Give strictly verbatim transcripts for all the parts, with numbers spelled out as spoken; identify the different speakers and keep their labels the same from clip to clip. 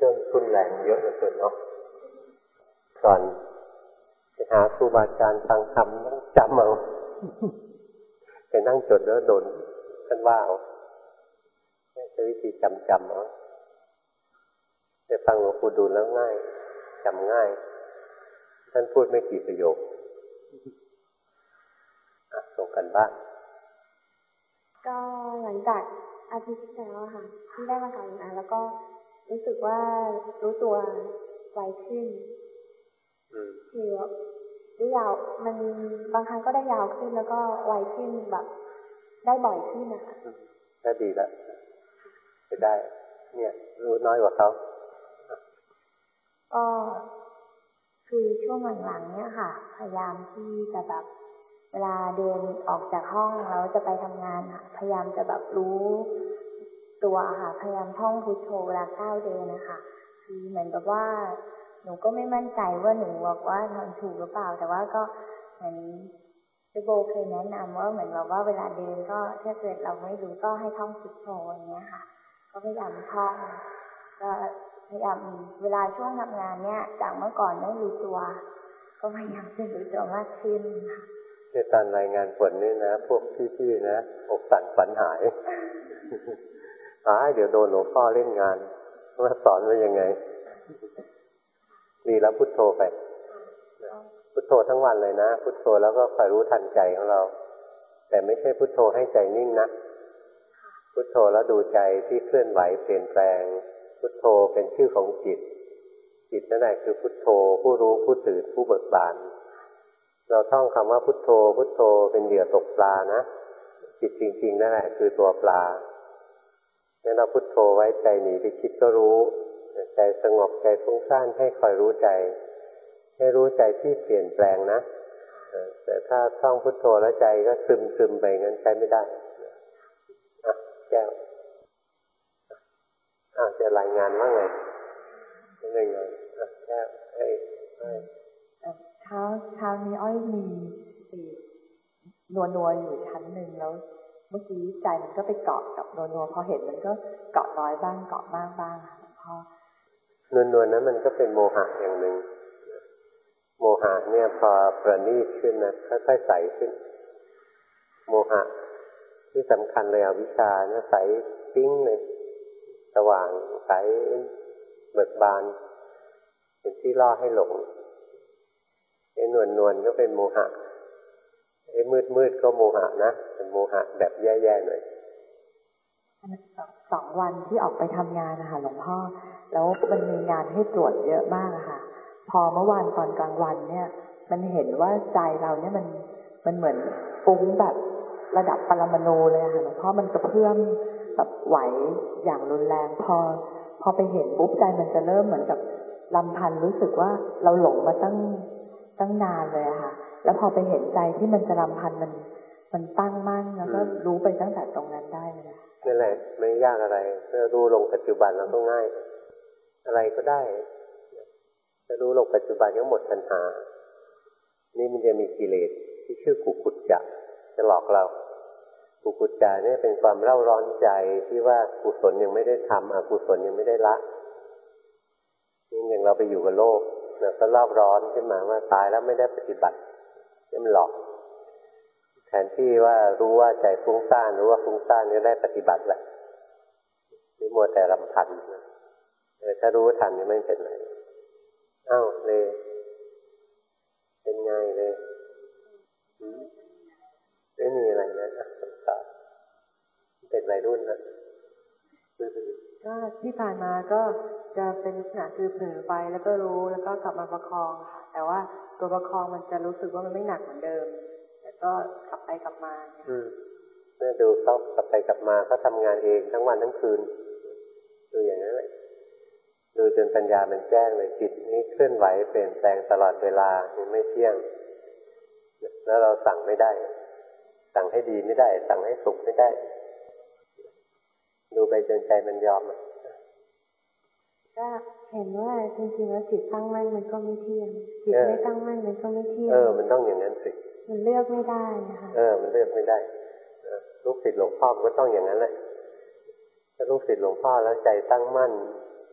Speaker 1: รื่องทุนแรงเยอะเหลือเกินเนาะก่อนไปหาครูบาอาจารย์ฟังธรรมต้องจำเอาไปนั่งจดแล้วโดนท่านว่าเอาใช้วิธีจำจำเอาไปฟังหลวงปู่ดูลแล้วง่ายจำง่ายท่านพูดไม่กี่ประโยคส่งกันบ้าน
Speaker 2: ก็หลังจากอาทิตย์ที่แล้วค่ะที่ได้มาทำงานแล้วก็รู้สึกว่ารู้ตัวไวขึ้นคือได้ยาวมันบางครั้งก็ได้ยาวขึ้นแล้วก็ไวขึ้นแบบได้บ่อยขึ้นนะคะ
Speaker 1: ก็ดีแล้วจะได้เนี่ยรู้น้อยกว่าเขา
Speaker 2: ก็คือช่วงหลังๆเนี่ยค่ะพยายามที่จะแบบเวลาเดินออกจากห้องแล้วจะไปทำงานค่ะพยายามจะแบบรู้ตัวค่ะพยายามท่องพุทโธเวลาก้าวเดินนะคะคือเหมือนกับว่าหนูก็ไม่มั่นใจว่าหนูบอกว่าทำถูกหรือเปล่าแต่ว่าก็เหมือนเจโบเคยแนะนำว่าเหมือนแบบว่าเวลาเดินก็ถ้าเกิดเราไม่รู้ก็ให้ท่องพุทโธอย่างเงี้ยค่ะก็พยายามท่องก็พยายามเวลาช่วงทำงานเนี่ยจากเมื่อก่อนไม่รู้ตัวก็พยายามจะรู้ตัวมากขึ้นค่ะ
Speaker 1: ในตอนรายงานผลนี่นะพวกพี่ๆนะอกสั่นฝันหายหายเดี๋ยวโดนหลวงพ่อเล่นงานว่าสอนว่ายังไงดีแล้วพุทโธไปพุทโธทั้งวันเลยนะพุทโธแล้วก็คอยรู้ทันใจของเราแต่ไม่ใช่พุทโธให้ใจนิ่งนะพุทโธแล้วดูใจที่เคลื่อนไหวเปลี่ยนแปลงพุทโธเป็นชื่อของจิตจิตนั่นแหละคือพุทโธผู้รู้ผู้ตื่นผู้เบิกบานเราท่องคำว่าพุทโธพุทโธเป็นเหยื่อตกปลานะจิตจริงๆนั่นแหละคือตัวปลางั้นเราพุทโธไว้ใจหนีไปคิดก็รู้ใจสงบใจฟุ้งซ่านให้คอยรู้ใจให้รู้ใจที่เปลี่ยนแปลงนะแต่ถ้าท่องพุทโธแล้วใจก็ซึมซึมไปงั้นใช้ไม่ได้อ่ะแก้วอ่ะจะรายงานว่าไงเป็นยังไงอ่ะแก้วให้ให้
Speaker 3: เช้าเช้านี้อ้อยมีนัวนัวอยู่ชั้นหนึ่งแล้วเมื่อกี้ใจมันก็ไปเกาะกับนัวนัวพอเห็นมันก็เกาะน้อยบ้างเกาะมากบ้างค่ะหลวงพ่อน
Speaker 1: วลนวลนั้นมันก็เป็นโมหะอย่างหนึ่งโมหะเนี่ยพอประณีตขึ้นนะค่อยๆใสขึ้นโมหะที่สำคัญเลยอวิชชาเนี่ยใสปิ้งเลยสว่างใสเบิกบานเป็นที่ล่อให้หลงไอ้นวลนวลก็เป็นโมหะไอ้มืดมืดก็โมหะนะเป็นโมหะแบบแย่ๆหน่อย
Speaker 3: สองวันที่ออกไปทำงานนะคะหลวงพ่อแล้วมันมีงานให้ตรวจเยอะมากอะค่ะพอเมื่อวานตอนกลางวันเนี่ยมันเห็นว่าใจเราเนี่ยมันมันเหมือนฟุ้งแบบระดับปรมาณูเลยค่ะหลวงพ่อมันกระเพื่อมแบบไหวอย่างรุนแรงพอพอไปเห็นปุ๊บใจมันจะเริ่มเหมือนกับลำพันรู้สึกว่าเราหลงมาตั้งตั้งนานเลยอะค่ะแล้วพอไปเห็นใจที่มันจะลำพันมันมันตั้งมั่นแล้วก็รู้ไปตั้งแต่ตรงนั้นได้เลย
Speaker 1: นั่นแหละไม่ยากอะไรถ้ารู้ลงปัจจุบันแล้วก็ง่ายอะไรก็ได้ถ้ารู้ลงปัจจุบันก็หมดปัญหานี่มันจะมีกิเลสที่ชื่อกุกุจจะจะหลอกเรากุกุจจะเนี่ยเป็นความเร่าร้อนใจที่ว่ากุศลยังไม่ได้ทำอกุศลยังไม่ได้ละนี่อย่างเราไปอยู่กับโลกแล้วก็รอบร้อนขึ้นมาว่าตายแล้วไม่ได้ปฏิบัตินี่มันหลอกแทนที่ว่ารู้ว่าใจฟุ้งซ่านรู้ว่าฟุ้งซ่านนี่ได้ปฏิบัติแหละนี่มัวแต่รำพันแต่ถ้ารู้ทันนี่ไม่เป็นไรอ้าวเลยเป็นไงเลยไม่มีอะไรนะคำตอบเป็นวัยรุ่นนะ
Speaker 3: ก็ที่ผ่านมาก็จะเป็นลักษณะคือเผลอไปแล้วก็รู้แล้วก็กลับมาประคองค่ะแต่ว่าตัวประคองมันจะรู้สึกว่ามันไม่หนักเหมือนเดิมแต่ก็กลับไปกลับมา
Speaker 1: อืมเนี่ยดูเขากลับไปกลับมาเขาทำงานเองทั้งวันทั้งคืนดูอย่างนั้นเลยดูจนปัญญามันแจ้งเลยจิตนี้เคลื่อนไหวเปลี่ยนแปลงตลอดเวลาไม่เที่ยงแล้วเราสั่งไม่ได้สั่งให้ดีไม่ได้สั่งให้สุขไม่ได้ดูไปจนใจมันยอม
Speaker 2: ก็เห็นว่าจริงๆแล้วจิตตั้งมั่นมันก็ไม่เที่ยงจิตไม่ตั้งมั่นมันก็ไม่เที่ยง
Speaker 1: เออมันต้องอย่างนั้นสิ
Speaker 2: มันเลือกไม่ได้นะคะ
Speaker 1: เออมันเลือกไม่ได้ลูกศิษย์หลวงพ่อมันก็ต้องอย่างนั้นแหละถ้าลูกศิษย์หลวงพ่อแล้วใจตั้งมั่น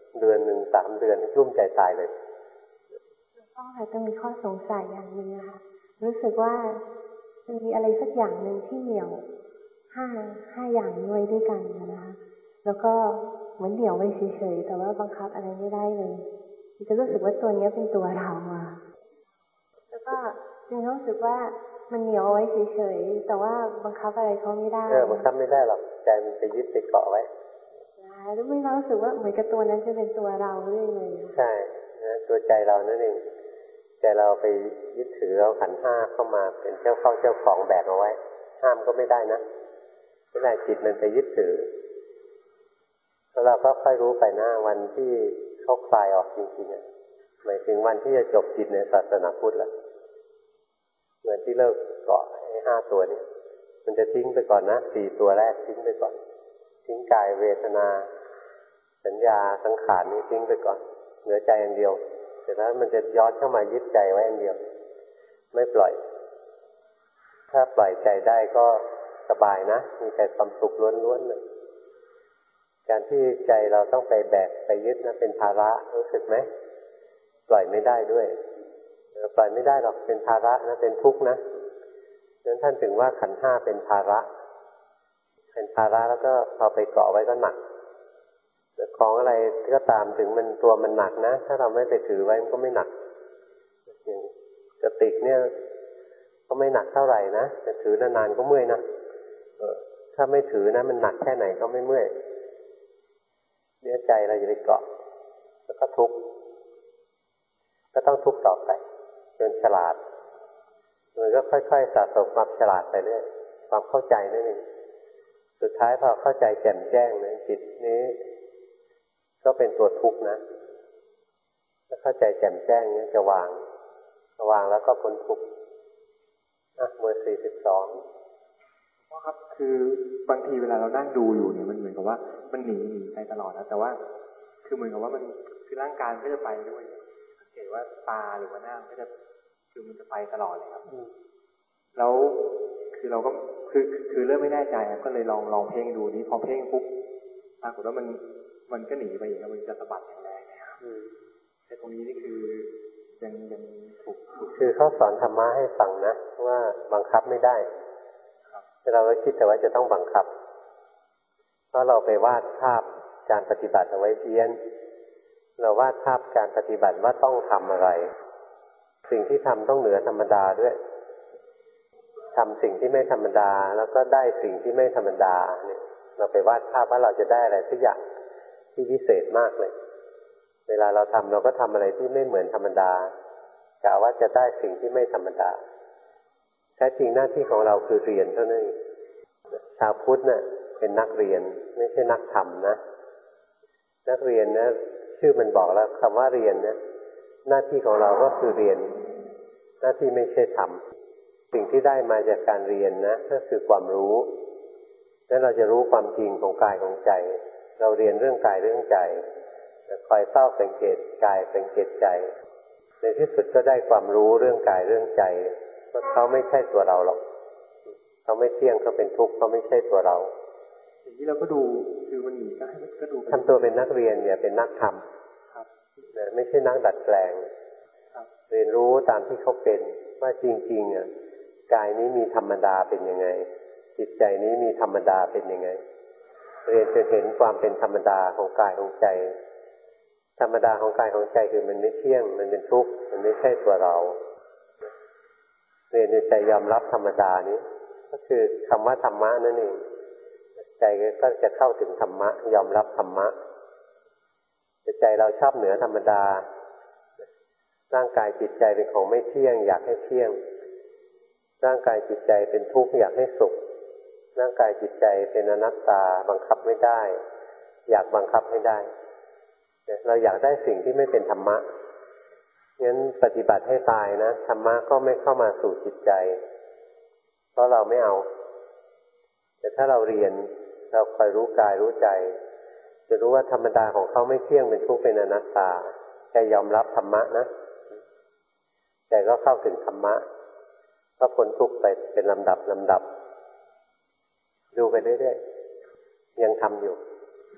Speaker 1: เดือนหนึ่งสามเดือนรุ่มใจตายเลย
Speaker 2: ก็ค่ะจะมีข้อสงสัยอย่างนึงนะคะรู้สึกว่ามันมีอะไรสักอย่างหนึ่งที่เหนี่ยวห้าห้าอย่างนี้ไว้ด้วยกันนะคะแล้วก็เหมือนเดี่ยวไว้เฉยๆแต่ว่าบังคับอะไรไม่ได้เลยจะรู้สึกว่าตัวนี้เป็นตัวเราอะแล้วก็ยังรู้สึกว่ามันเหนียวไว้เฉยๆแต่ว่าบังคับอะไรเขาไม่ได้
Speaker 1: เออบังคับไม่ได้หรอกใจมันไปยึดไปเกาะไว้
Speaker 2: แล้วไม่รู้สึกว่าเหมือนกับตัวนั้นจะเป็นตัวเราเรื่อยเลย
Speaker 1: ใช่นะตัวใจเรานั่นเองใจเราไปยึดถือเอาขันธ์ห้าเข้ามาเป็นเจ้าเข้าเจ้าของแบกเอาไว้ห้ามก็ไม่ได้นะไม่ได้จิตมันไปยึดถือแล้วเราก็ค่อยรู้ไปหน้าวันที่เขาคลายออกจริงๆหมายถึงวันที่จะจบจิตในศาสนาพุทธแล้วเหมือนที่เลิกเกาะไอ้ห้าตัวนี้มันจะทิ้งไปก่อนนะสี่ตัวแรกทิ้งไปก่อนทิ้งกายเวทนาสัญญาสังขารนี่ทิ้งไปก่อนเหลือใจอันเดียวเสร็จแล้วมันจะย้อนเข้ามายึดใจไว้อันเดียวไม่ปล่อยถ้าปล่อยใจได้ก็สบายนะมีแต่ความสุขล้วนๆเลยการที่ใจเราต้องไปแบกไปยึดนะเป็นภาระรู้สึกไหมปล่อยไม่ได้ด้วยปล่อยไม่ได้หรอกเป็นภาระนะเป็นทุกข์นะฉะนั้นท่านถึงว่าขันธ์ห้าเป็นภาระเป็นภาระแล้วก็พอไปเกาะไว้ก็หนักของอะไรก็ตามถึงมันตัวมันหนักนะถ้าเราไม่ไปถือไว้มันก็ไม่หนักอย่างกระติกเนี่ยก็ไม่หนักเท่าไหร่นะแต่ถือนานๆก็เมื่อยนะถ้าไม่ถือนะมันหนักแค่ไหนก็ไม่เมื่อยเนื้อใจเราจะไปเกาะแล้วก็ทุกข์ก็ต้องทุกข์ต่อไปจนฉลาดมันก็ค่อยๆสะสมความฉลาดไปเรื่อยความเข้าใจนั่นเองสุดท้ายพอเข้าใจแจ่มแจ้งนะจิตนี้ก็เป็นตัวทุกข์นะถ้าเข้าใจแจ่มแจ้งนี้จะวางวางแล้วก็พ้นทุกข์อ่ะเบอร์สี่สิบสอง
Speaker 4: พ่อครับคือบางทีเวลาเรานั่งดูอยู่เนี่ยมันเหมือนกับว่ามันหนีหนีไปตลอดนะแต่ว่าคือเหมือนกับว่ามันคือร่างกายก็จะไปด้วยสังเกตว่าตาหรือว่าหน้าก็จะคือมันจะไปตลอดเลยครับแล้วคือเราก็คือคือเริ่มไม่แน่ใจก็เลยลองลองเพ่งดูนี้พอเพ่งปุ๊บปรากฏว่ามันมันก็หนีไปอย่างนี้มันจะสะบัดอย่างแรงนะครับแต่ตรงนี้นี่คือยังยังถูก
Speaker 1: คือเขาสอนธรรมะให้ฟังนะว่าบังคับไม่ได้เราก็คิดแต่ว่าจะต้องบังคับเพราะเราไปวาดภาพการปฏิบัติเอาไว้เพี้ยนเราวาดภาพการปฏิบัติว่าต้องทำอะไรสิ่งที่ทำต้องเหนือธรรมดาด้วยทำสิ่งที่ไม่ธรรมดาแล้วก็ได้สิ่งที่ไม่ธรรมดาเนี่ยเราไปวาดภาพว่าเราจะได้อะไรสักอย่างที่พิเศษมากเลยเวลาเราทำเราก็ทำอะไรที่ไม่เหมือนธรรมดากะว่าจะได้สิ่งที่ไม่ธรรมดาแท้จริงหน้าที่ของเราคือเรียนเท่านั้นเองชาวพุทธเนี่ยเป็นนักเรียนไม่ใช่นักธรรมนะนักเรียนนะชื่อมันบอกแล้วคำว่าเรียนเนี่ยหน้าที่ของเราก็คือเรียนหน้าที่ไม่ใช่ทำสิ่งที่ได้มาจากการเรียนนะก็คือความรู้แล้วเราจะรู้ความจริงของกายของใจเราเรียนเรื่องกายเรื่องใจคอยเฝ้าสังเกตกายสังเกตใจในที่สุดก็ได้ความรู้เรื่องกายเรื่องใจว่าเขาไม่ใช่ตัวเราหรอกเขาไม่เที่ยงเขาเป็นทุกข์เขาไม่ใช่ตัวเรา
Speaker 4: อย่างนี้เราก็ดูคือมันหนีก็ให้ก็ดู
Speaker 1: ทำตัวเป็นนักเรียนอย่าเป็นนักธรรมไม่ใช่นักดัดแปลงเรียนรู้ตามที่เขาเป็นว่าจริงๆอ่ะกายนี้มีธรรมดาเป็นยังไงจิตใจนี้มีธรรมดาเป็นยังไงเรียนจนเห็นความเป็นธรรมดาของกายของใจธรรมดาของกายของใจคือมันไม่เที่ยงมันเป็นทุกข์มันไม่ใช่ตัวเราเรียนในใจยอมรับธรรมดานี้ก็คือคำว่าธรรมะนั่นเองใจก็จะเข้าถึงธรรมะยอมรับธรรมะแต่ใจเราชอบเหนือธรรมดาร่างกายจิตใจเป็นของไม่เที่ยงอยากให้เที่ยงร่างกายจิตใจเป็นทุกข์อยากให้สุขร่างกายจิตใจเป็นอนัตตาบังคับไม่ได้อยากบังคับให้ได้เราอยากได้สิ่งที่ไม่เป็นธรรมะงั้นปฏิบัติให้ตายนะธรรมะก็ไม่เข้ามาสู่จิตใจเพราะเราไม่เอาแต่ถ้าเราเรียนเราคอยรู้กายรู้ใจจะรู้ว่าธรรมดาของเขาไม่เที่ยงเป็นทุกข์เป็นอนัตตาใจยอมรับธรรมะนะใจก็เข้าถึงธรรมะก็พ้นทุกข์ไปเป็นลำดับลำดับดูไปเรื่อยๆยังทำอยู่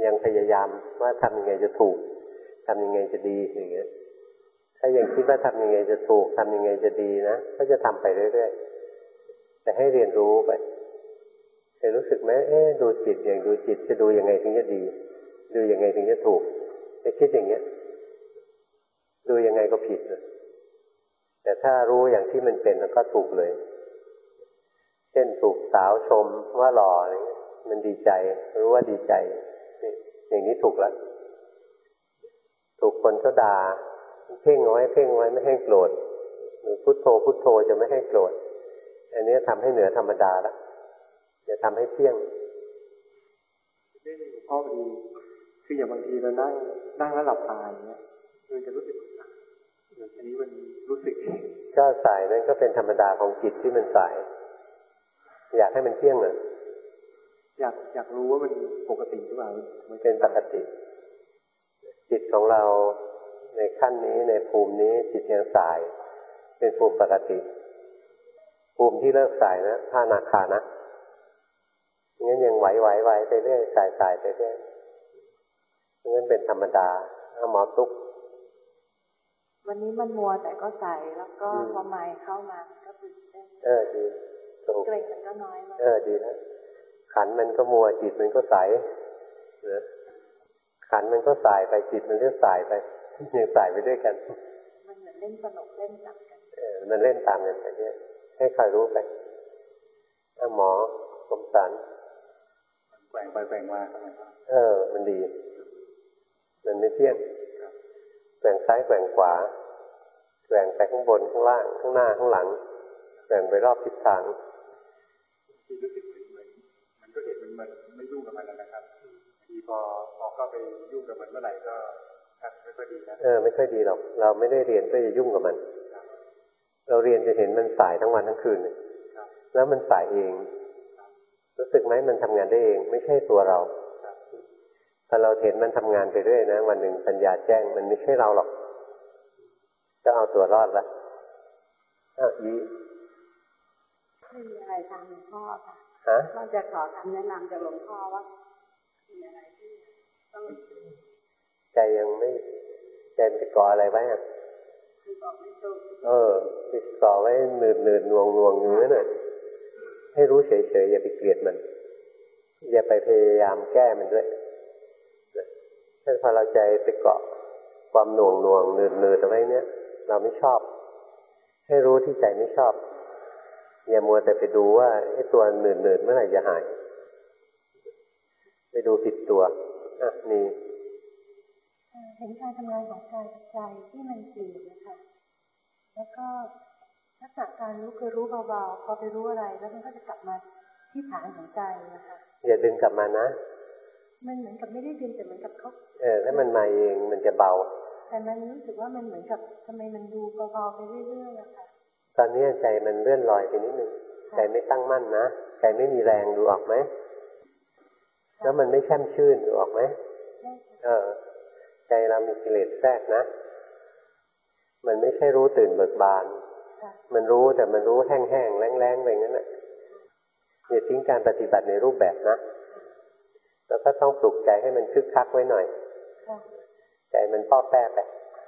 Speaker 1: ยังพยายามว่าทำยังไงจะถูกทำยังไงจะดีอย่างเงี้ยถ้ายังคิดว่าทำยังไงจะถูกทำยังไงจะดีนะก็จะทำไปเรื่อยๆแต่ให้เรียนรู้ไปเคยรู้สึกไหมเอ๊ะดูจิตอย่างดูจิตจะดูยังไงถึงจะดีดูยังไงถึงจะถูกจะคิดอย่างเงี้ยดูยังไงก็ผิดเลยแต่ถ้ารู้อย่างที่มันเป็นแล้วก็ถูกเลยเช่นถูกสาวชมว่าหล่ออะไรเงี้ยมันดีใจรู้ว่าดีใจอย่างนี้ถูกแล้วถูกคนก็ด่าเพ่งเอาไว้เพ่งเอาไว้ไม่ให้โกรธหรือพุทโธพุทโธจะไม่ให้โกรธอันนี้ทำให้เหนือธรรมดาแล้วจะทำให้เที่ยง
Speaker 4: เรื่องหลวงพ่อพอดีคืออย่างบางทีเรานั่งนั่งแล้วหลับตาอย่างเงี้ยมันจะรู้สึกหนักอันนี้มันรู้สึก
Speaker 1: ก็สายนั่นก็เป็นธรรมดาของจิตที่มันสายอยากให้มันเที่ยงเหรอ
Speaker 4: อยากอยากรู้ว่ามันปกติหรือเปล่า
Speaker 1: มันเป็นปกติจิตของเราในขั้นนี้ในภูมินี้จิตยังสายเป็นภูมิปกติภูมิที่เลิกสายนะพระอนาคานะงั้นยังไหวไหวไหวไปเรื่อยสายสายไปเรื่อยงั้นเป็นธรรมดาเอาหมอตุ๊ก
Speaker 3: วันนี้มันมัวแต่ก็ใส่แล้วก็พอไม้เข้ามาก็ตื่นเต้น
Speaker 1: เออดีถูก
Speaker 3: เกรงมันก็น้อยมาก
Speaker 1: เออดีนะขันมันก็มัวจิตมันก็ใสนะขันมันก็สายไปจิตมันก็สายไปยังสายไปด้วยกัน
Speaker 3: มันเหมือนเล่นสนุกเล่นจับกัน
Speaker 1: เออมันเล่นตามกันไปเนี่ยให้คอยรู้ไปถ้าหมอสมสาร
Speaker 4: แกว่งไปแกว่งมา
Speaker 1: เออมันดีมันไม่เที่ยงแกว่งซ้ายแกว่งขวาแกว่งไปข้างบนข้างล่างข้างหน้าข้างหลังแกว่งไปรอบทิศทาง
Speaker 4: ที่รู้สึกเหมือนมันก็เห็นมันมันไม่ยุ่งกับมันนะครับทีพอพอเข้าไปยุ่งกับมันเมื่อไหร่ก็ไม่ค่อยดีนะ
Speaker 1: เออไม่ค่อยดีหรอกเราไม่ได้เรียนเพื่อจะยุ่งกับมันเราเรียนจะเห็นมันสายทั้งวันทั้งคืนแล้วมันสายเองรู้สึกไหมมันทำงานได้เองไม่ใช่ตัวเราพอเราเห็นมันทำงานไปเรื่อยนะวันหนึ่งปัญญาแจ้งมันไม่ใช่เราหรอกก็เอาตัวรอดละอ้าวอี
Speaker 3: ไม่มีอะไรทางหลวงพ่อค่ะ
Speaker 1: ฮะ
Speaker 3: เราจะขอคำแนะนำจากหลวงพ่อว่ามีอะไรที่ต้อง
Speaker 1: ใจยังไม่ใจมันไปก่ออะไรไว้อ่ะเออไปก่อไว้หนืดหนืดหน่วงหน่วงอยู่นั่นน่ะให้รู้เฉยๆอย่าไปเกลียดมันอย่าไปพยายามแก้มันด้วยถ้าพอเราใจไปเกาะความหน่วงหน่วงหนืดหนืดเอาไว้เนี้ยเราไม่ชอบให้รู้ที่ใจไม่ชอบอย่ามัวแต่ไปดูว่าไอ้ตัวหนืดหนืดเมื่อไหร่จะหายไปดูผิดตัวอ่ะนี่
Speaker 2: เห็นการทำงานของกายกับใจที่มันเปลี่ยนนะคะแล้วก็ลักษณะการรู้คือรู้เบาๆพอไปรู้อะไรแล้วมันก็จะกลับมาที่ฐานของใจนะคะ
Speaker 1: อย่าดึงกลับมานะ
Speaker 2: มันเหมือนกับไม่ได้ดึงแต่เหมือนกับเขา
Speaker 1: เออถ้ามันมาเองมันจะเบา
Speaker 2: แต่มันรู้สึกว่ามันเหมือนกับทำไมมันดูเบาๆไปเรื่อยๆอะค่ะ
Speaker 1: ตอนนี้ใจมันเลื่อนลอยไปนิดนึงใจไม่ตั้งมั่นนะใจไม่มีแรงดูออกไหมแล้วมันไม่แช่มชื่นดูออกไหมเออใจเรามีกิเลสแทรกนะมันไม่ใช่รู้ตื่นเบิกบานมันรู้แต่มันรู้แห้งๆแรงๆไปงั้นแหละอย่าทิ้งการปฏิบัติในรูปแบบนะแล้วก็ต้องปลุกใจให้มันคึกคักไว้หน่อยใจมันป้อแป้ไป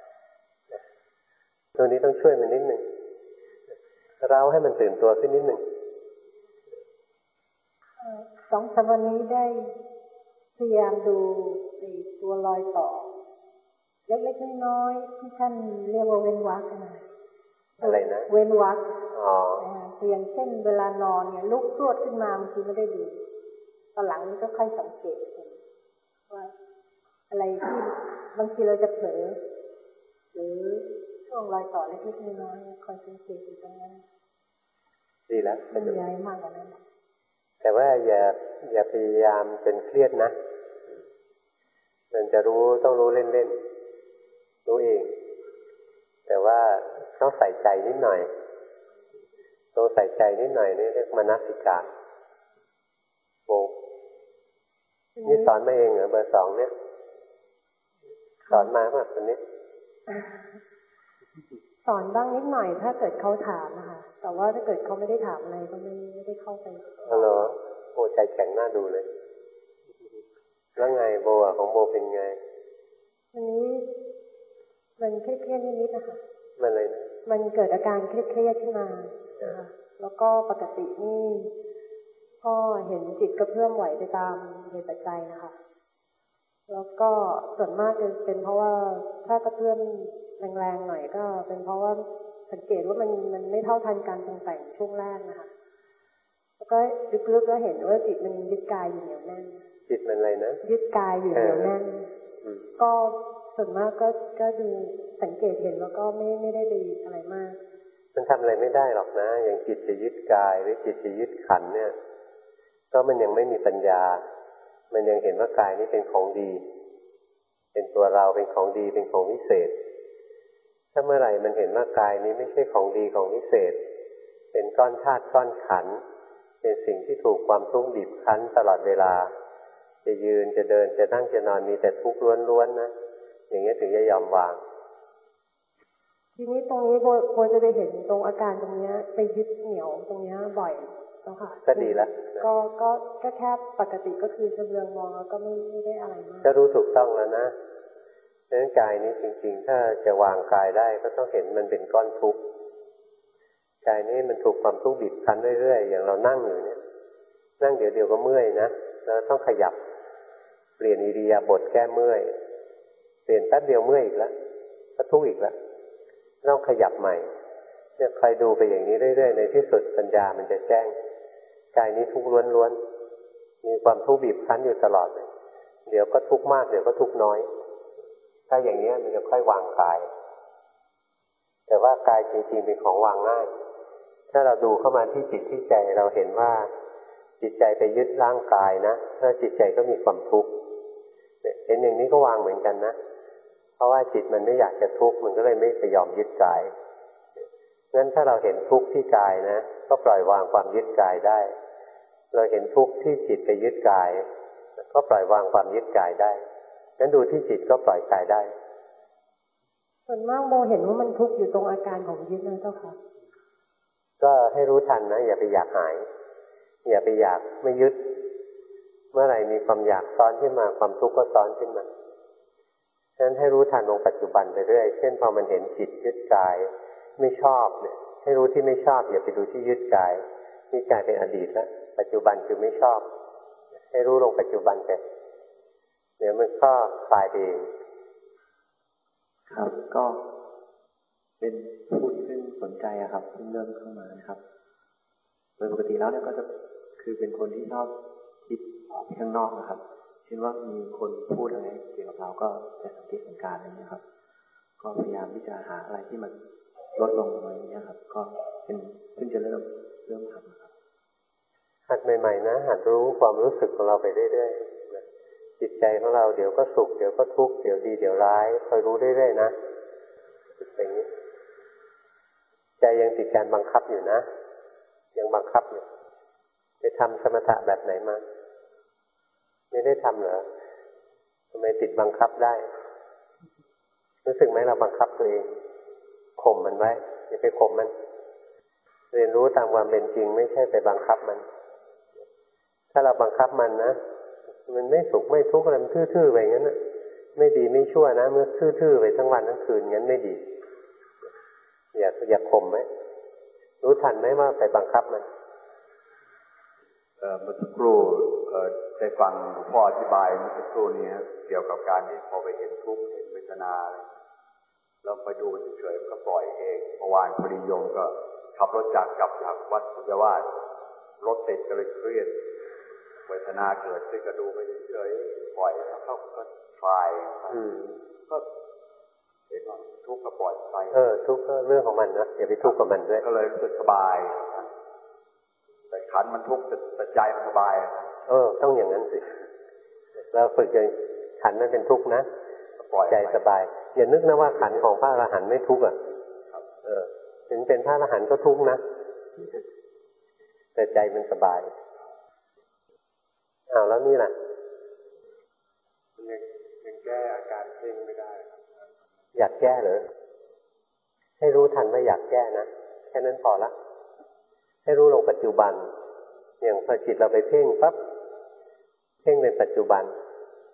Speaker 1: ตัวนี้ต้องช่วยมันนิดหนึ่งเราให้มันตื่นตัวขึ้นนิดหนึ่ง
Speaker 2: สองสามวันนี้ได้พยายามดูตัวรอยต่อเล็กๆน้อยๆที่ท่านเรียกว่าเว้นวรรคนะ
Speaker 1: อะไรนะ
Speaker 2: เว้นวรรค
Speaker 1: อ๋อ
Speaker 2: อย่างเช่นเวลานอนเนี่ยลุกพรวดขึ้นมาบางทีไม่ได้ดูตอนหลังนี้ก็ค่อยสังเกตเห็นว่าอะไรที่บางทีเราจะเผลอหรือช่วงรอยต่อเล็กๆน้อยๆคอยสังเกตอยู่ตรงนั้น
Speaker 1: ดีแล้ว
Speaker 2: ไม่มีอะไรมากกว่านั้น
Speaker 1: แต่ว่าอย่าอย่าพยายามจนเครียดนะมันจะรู้ต้องรู้เล่นๆรู้เองแต่ว่าต้องใส่ใจนิดหน่อยต้องใส่ใจนิดหน่อยนี่เรียกมนสิการโบนี่สอนมาเองเหรอเบอร์สองเนี่ยสอนมาป่ะคนนี้
Speaker 2: สอนบ้างนิดหน่อยถ้าเกิดเขาถามนะคะแต่ว่าถ้าเกิดเขาไม่ได้ถามอะไรก็ไม่ไม่ได้เข้าไป
Speaker 1: ฮัลโหลโอ้ใจแข็งน่าดูเลยแล้วไงโบอ่ะของโบเป็นไง
Speaker 2: อันนี้มันเครียดๆนิดๆนะคะ
Speaker 1: มันอะไรนะ
Speaker 2: มันเกิดอาการเครียดๆขึ้นมานะคะแล้วก็ปกตินี่ก็เห็นจิตกระเพื่อมไหวไปตามเหตุปัจจัยนะคะแล้วก็ส่วนมากจะเป็นเพราะว่าถ้ากระเพื่อมแรงๆหน่อยก็เป็นเพราะว่าสังเกตว่ามันมันไม่เท่าทันการปรุงแต่งช่วงแรกนะคะแล้วก็ลึกๆก็เห็นว่าจิตมันยึดกายอยู่เหนียวแน่น
Speaker 1: จิตมันอะไรนะ
Speaker 2: ยึดกายอยู่เหนียวแน่นก็ส่วนมากก็ก็ดูสังเกตเห็นแล้วก็ไม่ไม่ได้ดีอะไรมาก
Speaker 1: มันทำอะไรไม่ได้หรอกนะอย่างจิตจะยึดกายหรือจิตจะยึดขันธ์เนี่ยก็มันยังไม่มีปัญญามันยังเห็นว่ากายนี้เป็นของดีเป็นตัวเราเป็นของดีเป็นของวิเศษถ้าเมื่อไหร่มันเห็นว่ากายนี้ไม่ใช่ของดีของวิเศษเป็นก้อนธาตุก้อนขันธ์เป็นสิ่งที่ถูกความทุกข์บีบคั้นตลอดเวลาจะยืนจะเดินจะนั่งจะนอนมีแต่ทุกข์ล้วนๆนะอย่างนี้ถึงจะยอมวาง
Speaker 2: ทีนี้ตรงนี้โบโบจะไปเห็นตรงอาการตรงนี้ไปยึดเหนี่ยวตรงนี้บ่อยแล้วค่ะ
Speaker 1: ก็ดีแล้ว
Speaker 2: ก็ก็ก็แค่ปกติก็คือเฉลียวมองแล้วก็ไม่ไม่ได้อะไรมาก
Speaker 1: ก็รู้ถูกต้องแล้วนะเพราะฉะนั้นกายนี้จริงๆถ้าจะวางกายได้ก็ต้องเห็นมันเป็นก้อนทุกข์กายนี้มันถูกความทุกข์บีบคั้นเรื่อยๆอย่างเรานั่งอยู่เนี่ยนั่งเดี๋ยวเดียวก็เมื่อยนะเราต้องขยับเปลี่ยนอิริยาบถแก้เมื่อยเปลี่ยนแป๊บเดียวเมื่อยอีกแล้วก็ทุกข์อีกแล้วต้องขยับใหม่เนี่ยใครดูไปอย่างนี้เรื่อยๆในที่สุดปัญญามันจะแจ้งกายนี้ทุกข์ล้วนๆมีความทุกข์บีบคั้นอยู่ตลอดเลยเดี๋ยวก็ทุกข์มากเดี๋ยวก็ทุกข์น้อยถ้าอย่างนี้มันจะค่อยวางกายแต่ว่ากายจริงๆเป็นของวางง่ายถ้าเราดูเข้ามาที่จิตที่ใจเราเห็นว่าจิตใจไปยึดร่างกายนะถ้าจิตใจก็มีความทุกข์เห็นอย่างนี้ก็วางเหมือนกันนะเพราะว่าจิตมันไม่อยากจะทุกข์มันก็เลยไม่ไปยอมยึดกายงั้นถ้าเราเห็นทุกข์ที่กายนะก็ปล่อยวางความยึดกายได้เราเห็นทุกข์ที่จิตไปยึดกายก็ปล่อยวางความยึดกายได้งั้นดูที่จิตก็ปล่อยกายได้
Speaker 2: ส่วนมากโมเห็นว่ามันทุกข์อยู่ตรงอาการของยึดนะเจ้าค่ะ
Speaker 1: ก็ให้รู้ทันนะอย่าไปอยากหายอย่าไปอยากไม่ยึดเมื่อไหร่มีความอยากซ้อนขึ้นมาความทุกข์ก็ซ้อนขึ้นมาฉะนั้นให้รู้ทันลงปัจจุบันไปเรื่อยเช่นพอมันเห็นจิตยึดกายไม่ชอบเนี่ยให้รู้ที่ไม่ชอบอย่าไปดูที่ยึดกายนี่กลายเป็นอดีตแล้วปัจจุบันคือไม่ชอบให้รู้ลงปัจจุบันไปเดี๋ยวมันก็คลายเอง
Speaker 4: ครับก็เป็นผู้ที่เพิ่งสนใจอะครับเพิ่งเริ่มเข้ามานะครับโดยปกติแล้วเนี่ยก็จะคือเป็นคนที่ชอบคิดออกไปข้างนอกนะครับเช่นว่ามีคนพูดอะไรเกี่ยวกับเราก็จะสังเกตสังการอะไรอย่างนี้ครับก็พยายามที่จะหาอะไรที่มันลดลงมาอย่างนี้ครับก็เป็นเพิ่งจะเริ่มเริ่มทำครับ
Speaker 1: หัดใหม่ๆนะหัดรู้ความรู้สึกของเราไปเรื่อยๆจิตใจของเราเดี๋ยวก็สุขเดี๋ยวก็ทุกข์เดี๋ยวดีเดี๋ยวร้ายคอยรู้เรื่อยๆนะอย่างนี้ใจยังติดการบังคับอยู่นะยังบังคับอยู่ไปทำสมถะแบบไหนมาไม่ได้ทำเหรอทำไมติดบังคับได้รู้สึกไหมเราบังคับตัวเองข่มมันไว้อย่าไปข่มมันเรียนรู้ตามความเป็นจริงไม่ใช่ไปบังคับมันถ้าเราบังคับมันนะมันไม่สุขไม่ทุกข์อะไรมันทื่อๆไปงั้นนะไม่ดีไม่ชั่วนะเมื่อทื่อๆไปทั้งวันทั้งคืนงั้นไม่ดีอย่าอย่าข่มไหมรู้ทันไหมว่าไปบังคับมัน
Speaker 5: เอ่อเมื่อสักครู่เอ่อได้ฟังหลวงพ่ออธิบายเมื่อสักครู่นี้เกี่ยวกับการที่พอไปเห็นทุกข์เห็นเวทนาเราไปดูเฉยๆก็ปล่อยเองเมื่อวานพอดีโยมก็ขับรถจากกลับจากวัดสุญญาวาสรถติดก็เลยเครียดเวทนาเกิดขึ้นก็ดูไปเฉยๆปล่อยแล้วเขาก็คลายก็เห็นว่าทุกข์ก็ปล่อยไป
Speaker 1: เออทุกข์ก็เรื่องของมันนะอย่าไปทุกข์กับมันด้วย
Speaker 5: ก็เลยรู้สึกสบายแต่ขันมันทุกข์แต่ใจมันสบาย
Speaker 1: เออต้องอย่างนั้นสิเราฝึกจนขันมันเป็นทุกข์นะใจสบายอย่านึกนะว่าขันของพระอรหันต์ไม่ทุกข์อ่ะเออถึงเป็นพระอรหันต์ก็ทุกข์นะแต่ใจมันสบายอ้าวแล้วนี่ล่ะ
Speaker 4: มันยังยังแก้อาการเพ่งไม่ได้ครับ
Speaker 1: อยากแก้เหรอให้รู้ทันว่าอยากแก้นะแค่นั้นพอละให้รู้ลงปัจจุบันอย่างพอจิตเราไปเพ่งปั๊บเพ่งเป็นปัจจุบัน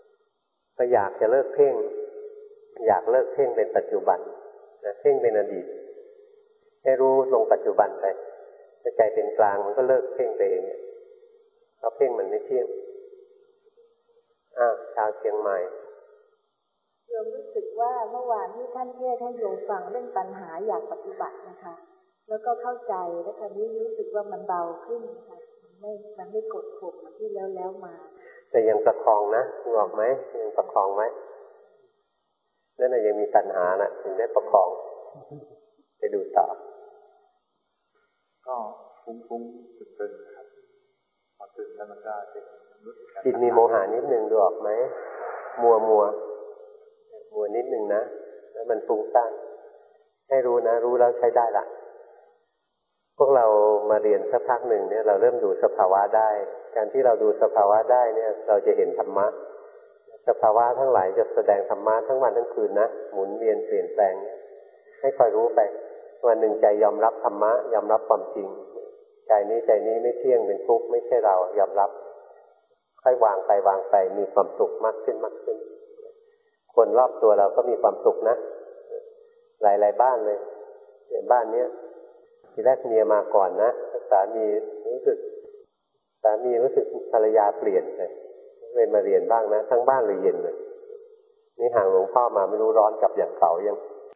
Speaker 1: ก็อยากจะเลิกเพ่งอยากเลิกเพ่งเป็นปัจจุบันนะเพ่งเป็นอดีตให้รู้ลงปัจจุบันไปถ้าใจเป็นกลางมันก็เลิกเพ่งไปเองเพราะเพ่งมันไม่เที่ยงอ้าวชาวเชียงใหม่
Speaker 6: โยมรู้สึกว่าเมื่อวานที่ท่านเทศให้โยมฟังเรื่องปัญหาอยากปฏิบัตินะคะแล้วก็เข้าใจแล้วคราวนี้รู้สึกว่ามันเบาขึ้นค่ะมันไม่มันไม่กดข่มเหมือนที่แล้วแล้วมา
Speaker 1: แต่ยังประคองนะรู้ออกไหมยังประคองไหมนั่นน่ะยังมีตัณหาน่ะถึงได้ประคองไปดูต่อ
Speaker 5: ก็ฟุ้งๆตึงๆครับพอตึงแล้วมันก็จะรู้สึก
Speaker 1: จิตมีโมหะนิดนึงดูออกไหมมัวมัวมัวนิดนึงนะแล้วมันฟุ้งซ่านให้รู้นะรู้แล้วใช้ได้ละพวกเรามาเรียนสักพักหนึ่งเนี่ยเราเริ่มดูสภาวะได้การที่เราดูสภาวะได้เนี่ยเราจะเห็นธรรมะสภาวะทั้งหลายจะแสดงธรรมะทั้งวันทั้งคืนนะหมุนเวียนเปลี่ยนแปลงให้คอยรู้ไปวันหนึ่งใจยอมรับธรรมะยอมรับความจริงใจนี้ใจนี้ไม่เที่ยงเป็นทุกข์ไม่ใช่เรายอมรับค่อยวางไปวางไปมีความสุขมากขึ้นมากขึ้นคนรอบตัวเราก็มีความสุขนะหลายๆบ้านเลยบ้านเนี้ยทีแรกเมียมาก่อนนะสามีรู้สึกสามีรู้สึกภรรยาเปลี่ยนไปเลยมาเรียนบ้างนะทั้งบ้านเลยเย็นเลยนี่ห่างหลวงพ่อมาไม่รู้ร้อนกับอย่างเก่ายัง